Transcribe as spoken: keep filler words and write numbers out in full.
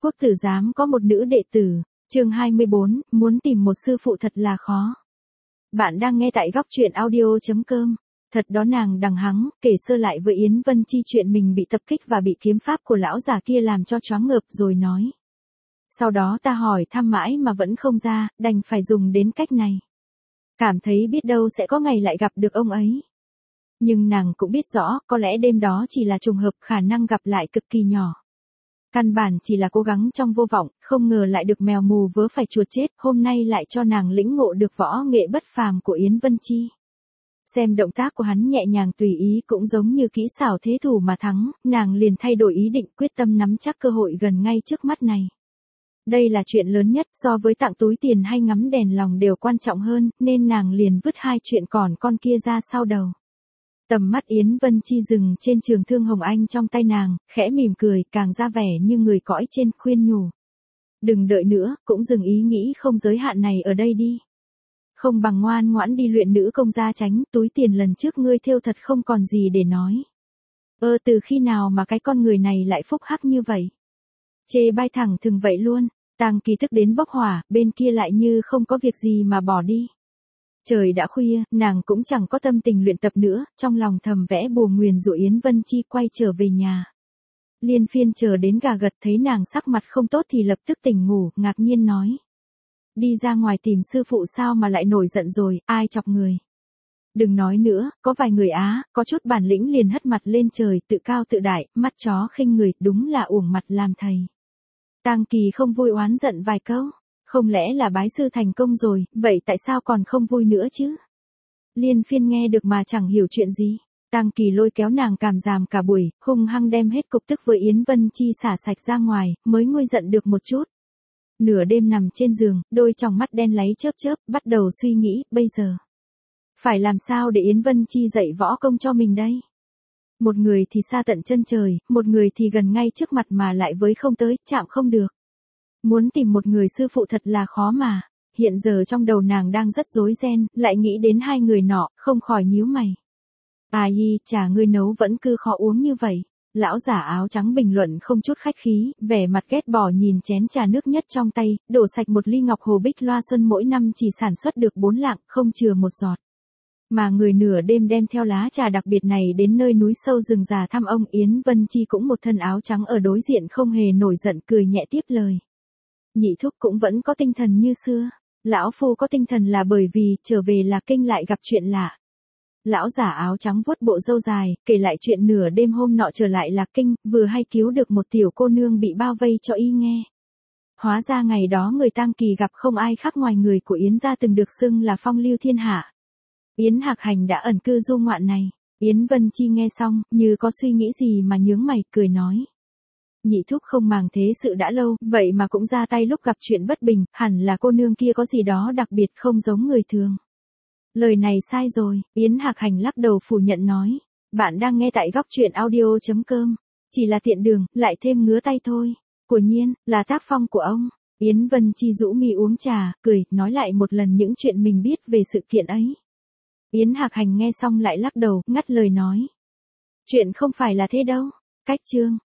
Quốc tử giám có một nữ đệ tử, chương hai mươi bốn, muốn tìm một sư phụ thật là khó. Bạn đang nghe tại góc truyện audio chấm com. Thật đó, nàng đằng hắng, kể sơ lại với Yến Vân Chi chuyện mình bị tập kích và bị kiếm pháp của lão già kia làm cho choáng ngợp rồi nói. Sau đó ta hỏi thăm mãi mà vẫn không ra, đành phải dùng đến cách này. Cảm thấy biết đâu sẽ có ngày lại gặp được ông ấy. Nhưng nàng cũng biết rõ, có lẽ đêm đó chỉ là trùng hợp, khả năng gặp lại cực kỳ nhỏ. Căn bản chỉ là cố gắng trong vô vọng, không ngờ lại được mèo mù vớ phải chuột chết, hôm nay lại cho nàng lĩnh ngộ được võ nghệ bất phàm của Yến Vân Chi. Xem động tác của hắn nhẹ nhàng tùy ý cũng giống như kỹ xảo thế thủ mà thắng, nàng liền thay đổi ý định, quyết tâm nắm chắc cơ hội gần ngay trước mắt này. Đây là chuyện lớn nhất, so với tặng túi tiền hay ngắm đèn lòng đều quan trọng hơn, nên nàng liền vứt hai chuyện còn con kia ra sau đầu. Tầm mắt Yến Vân Chi dừng trên trường thương hồng anh trong tay nàng, khẽ mỉm cười, càng ra vẻ như người cõi trên, khuyên nhủ. Đừng đợi nữa, cũng dừng ý nghĩ không giới hạn này ở đây đi. Không bằng ngoan ngoãn đi luyện nữ công gia tránh, túi tiền lần trước ngươi thêu thật không còn gì để nói. Ơ từ khi nào mà cái con người này lại phúc hắc như vậy? Chê bai thẳng thừng vậy luôn, Tang Kỳ tức đến bốc hỏa, bên kia lại như không có việc gì mà bỏ đi. Trời đã khuya, nàng cũng chẳng có tâm tình luyện tập nữa, trong lòng thầm vẽ bùa nguyền dụ Yến Vân Chi quay trở về nhà. Liên Phiên chờ đến gà gật thấy nàng sắc mặt không tốt thì lập tức tỉnh ngủ, ngạc nhiên nói. Đi ra ngoài tìm sư phụ sao mà lại nổi giận rồi, ai chọc người? Đừng nói nữa, có vài người Á, có chút bản lĩnh liền hất mặt lên trời, tự cao tự đại, mắt chó khinh người, đúng là uổng mặt làm thầy. Tang Kỳ không vui oán giận vài câu. Không lẽ là bái sư thành công rồi, vậy tại sao còn không vui nữa chứ? Liên Phiên nghe được mà chẳng hiểu chuyện gì. Tang Kỳ lôi kéo nàng cảm giảm cả buổi, hung hăng đem hết cục tức với Yến Vân Chi xả sạch ra ngoài, mới nguôi giận được một chút. Nửa đêm nằm trên giường, đôi tròng mắt đen láy chớp chớp, bắt đầu suy nghĩ, bây giờ phải làm sao để Yến Vân Chi dạy võ công cho mình đây? Một người thì xa tận chân trời, một người thì gần ngay trước mặt mà lại với không tới, chạm không được. Muốn tìm một người sư phụ thật là khó mà. Hiện giờ trong đầu nàng đang rất rối ren, lại nghĩ đến hai người nọ, không khỏi nhíu mày. À yi, trà ngươi nấu vẫn cứ khó uống như vậy. Lão giả áo trắng bình luận không chút khách khí, vẻ mặt ghét bỏ nhìn chén trà nước nhất trong tay, đổ sạch một ly ngọc hồ bích loa xuân mỗi năm chỉ sản xuất được bốn lạng, không chừa một giọt. Mà người nửa đêm đem theo lá trà đặc biệt này đến nơi núi sâu rừng già thăm ông. Yến Vân Chi cũng một thân áo trắng ở đối diện không hề nổi giận, cười nhẹ tiếp lời. Nhị thúc cũng vẫn có tinh thần như xưa. Lão phu có tinh thần là bởi vì trở về Lạc Kinh lại gặp chuyện lạ. Lão giả áo trắng vuốt bộ râu dài, kể lại chuyện nửa đêm hôm nọ trở lại Lạc Kinh, vừa hay cứu được một tiểu cô nương bị bao vây cho y nghe. Hóa ra ngày đó người Tang Kỳ gặp không ai khác ngoài người của Yến gia từng được xưng là phong lưu thiên hạ. Yến Hạc Hành đã ẩn cư du ngoạn này. Yến Vân Chi nghe xong, như có suy nghĩ gì mà nhướng mày, cười nói. Nhị thúc không màng thế sự đã lâu, vậy mà cũng ra tay lúc gặp chuyện bất bình, hẳn là cô nương kia có gì đó đặc biệt không giống người thường. Lời này sai rồi, Yến Hạc Hành lắc đầu phủ nhận nói. Bạn đang nghe tại góc truyện audio chấm com. Chỉ là tiện đường, lại thêm ngứa tay thôi. Của nhiên, là tác phong của ông. Yến Vân Chi rũ mi uống trà, cười, nói lại một lần những chuyện mình biết về sự kiện ấy. Yến Hạc Hành nghe xong lại lắc đầu, ngắt lời nói. Chuyện không phải là thế đâu. Cách chương.